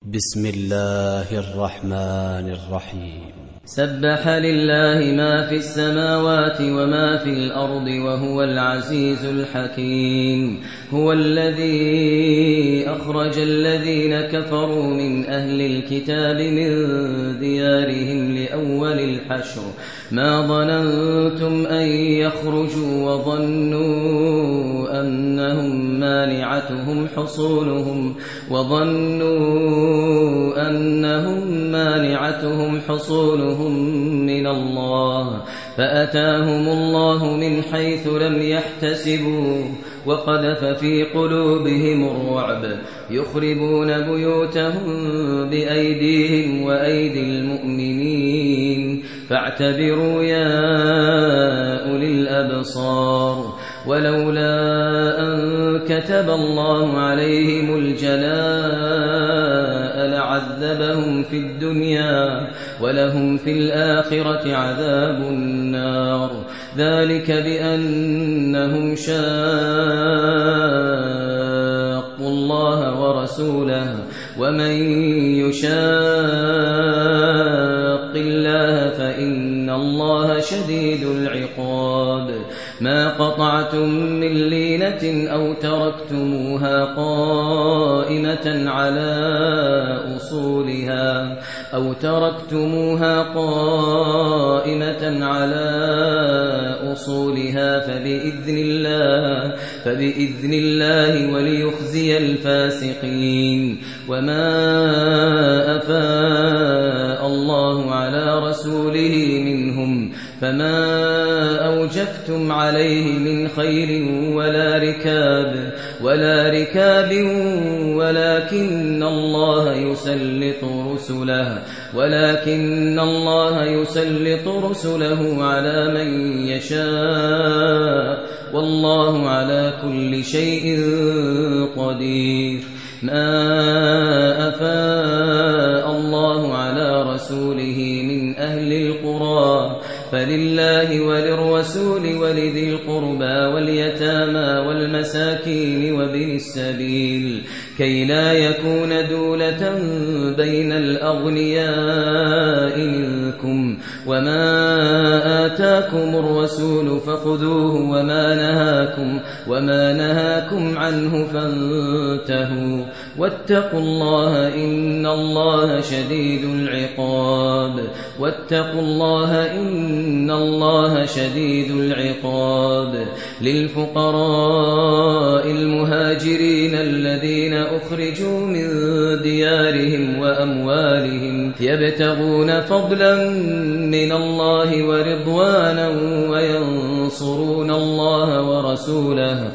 بسم الله الرحمن الرحيم. سبح لله ما في السماوات وما في الأرض وهو العزيز الحكيم. هو الذي أخرج الذين كفروا من أهل الكتاب من ديارهم لأول الحشر ما ظننتم أن يخرجوا وظنوا أنهم مانعتهم حصولهم من الله فأتاهم الله من حيث لم يحتسبوا وقذف في قلوبهم الرعب يخربون بيوتهم بأيديهم وأيدي المؤمنين فاعتبروا يا أولي الأبصار. ولولا أن كتب الله عليهم الجلاء لعذبهم في الدنيا ولهم في الآخرة عذاب النار. ذلك بأنهم شاقوا الله ورسوله ومن يشاق الله فإن الله شديد العقاب. ما قطعتم من لينة أو تركتموها قائمة على أصولها فبإذن الله وليخزي الفاسقين. وما أفاء الله على رسوله منهم فما أوجفتم عليه من خيل ولا ركاب ولكن الله يسلط رسله على من يشاء والله على كل شيء قدير. ما أفاء الله على رسوله من أهل القرى فلله وللرسول ولذي القربى واليتامى والمساكين وابن السبيل كي لا يكون دولة بين الأغنياء منكم. وما آتاكم الرسول فخذوه وما نهاكم عنه فانتهوا واتقوا الله إن الله شديد العقاب. للفقراء المهاجرين الذين أخرجوا من ديارهم وأموالهم يبتغون فضلا من الله ورضوانا وينصرون الله ورسوله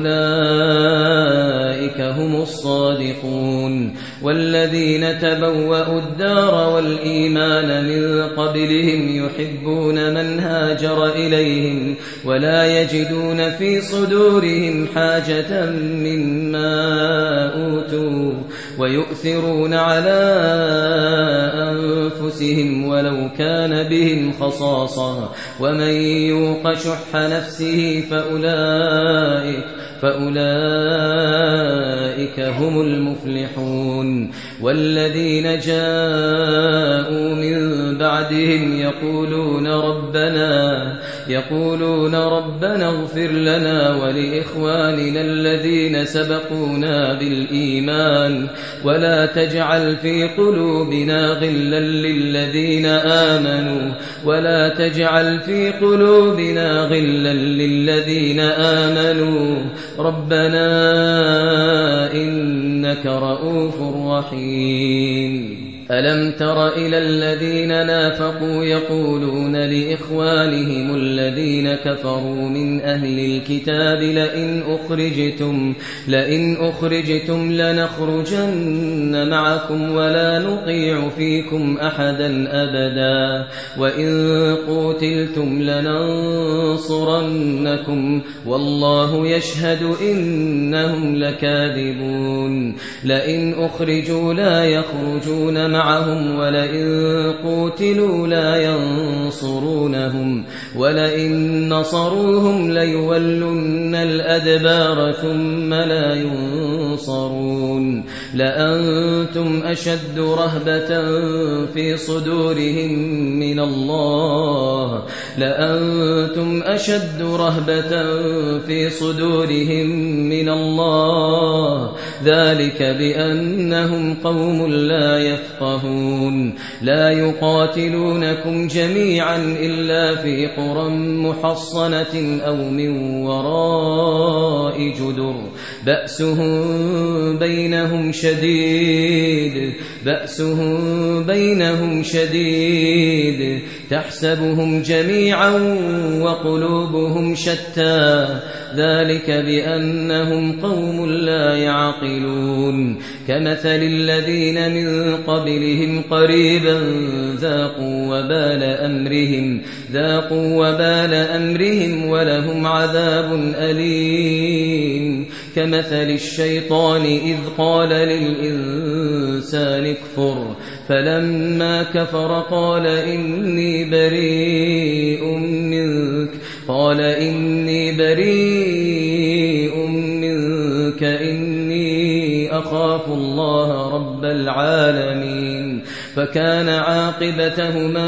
أولئك هم الصادقون. والذين تبوأوا الدار والإيمان من قبلهم يحبون من هاجر إليهم ولا يجدون في صدورهم حاجة مما أوتوا ويؤثرون على أنفسهم ولو كان بهم خصاصة ومن يوق شح نفسه فأولئك هم المفلحون. والذين جاءوا من بعدهم يقولون ربنا اغفر لنا ولإخواننا الذين سبقونا بالإيمان ولا تجعل في قلوبنا غلا للذين آمنوا ربنا إنك رؤوف رحيم. ألم تر إلى الذين نافقوا يقولون لإخوانهم الذين كفروا من أهل الكتاب لئن أخرجتم لنخرجن معكم ولا نطيع فيكم أحدا أبدا وإن قوتلتم لننصرنكم والله يشهد إنهم لكاذبون. لئن أخرجوا لا يخرجون معهم ولئن قوتلوا لا ينصرونهم ولئن نصروهم ليولن الأدبار ثم لا ينصرون لأنتم أشد رهبة في صدورهم من الله لأنتم أشد رهبة في صدورهم من الله ذلك بأنهم قوم لا يفقهون لا يقاتلونكم جميعا إلا في قرى محصنة أو من وراء جدر بأسهم شديد تحسبهم جميعا وقلوبهم شتى ذلك بأنهم قوم لا يعقلون كمثل الذين من قبلهم قريبا ذاقوا وبال أمرهم ولهم عذاب أليم كمثل الشيطان إذ قال للإنسان اكفر فلما كفر قال إني بريء منك إني أخاف الله رب العالمين فكان عاقبتهما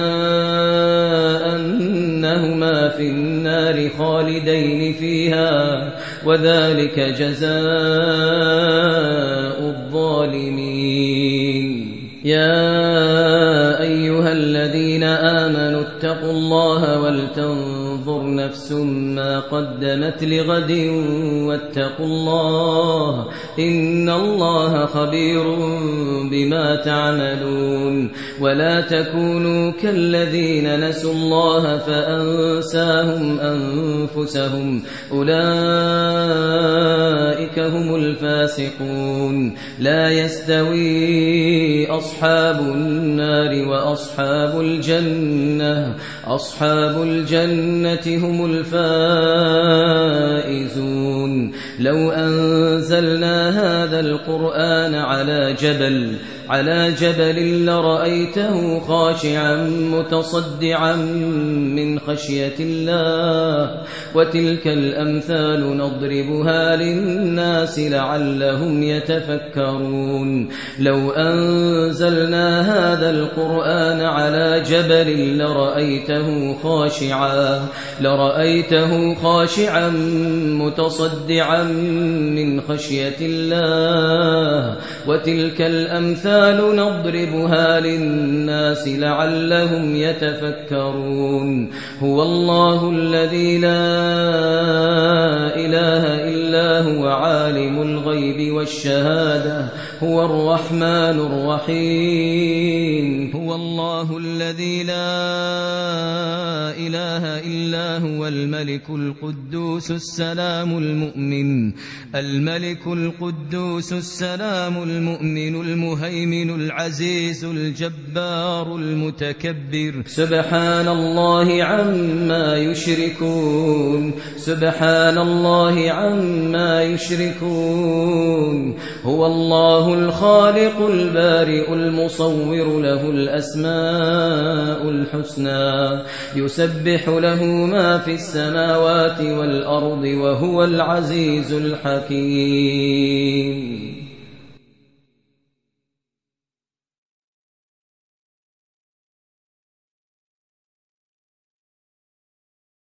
أنهما في النار خالدين فيها وذلك جزاء الظالمين يا أيها الذين آمنوا اتقوا الله ولتنظر نفس ما قدمت لغد واتقوا الله إن الله خبير بما تعملون ولا تكونوا كالذين نسوا الله فأنساهم أنفسهم أولئك هم الفاسقون لا يستوي أصحاب النار وأصحاب الجنة هم الفائزون لو أنزلنا هذا القرآن على جبل لرأيته خاشعا متصدعا من خشية الله وتلك الأمثال نضربها للناس لعلهم يتفكرون لو أنزلنا هذا القرآن على جبل لرأيته خاشعا متصدعا من خشية الله وتلك الأمثال نضربها للناس لعلهم يتفكرون هو الله الذي لا إله إلا هو عالم الغيب والشهادة هو الرحمن الرحيم هو الله الذي لا إله إلا هو الملك القدوس السلام المؤمن المهيمن العزيز الجبار المتكبر سبحان الله عما يشركون هو الله الخالق البارئ المصور له الأسماء الحسنى يسبح له ما في السماوات والأرض وهو العزيز الحكيم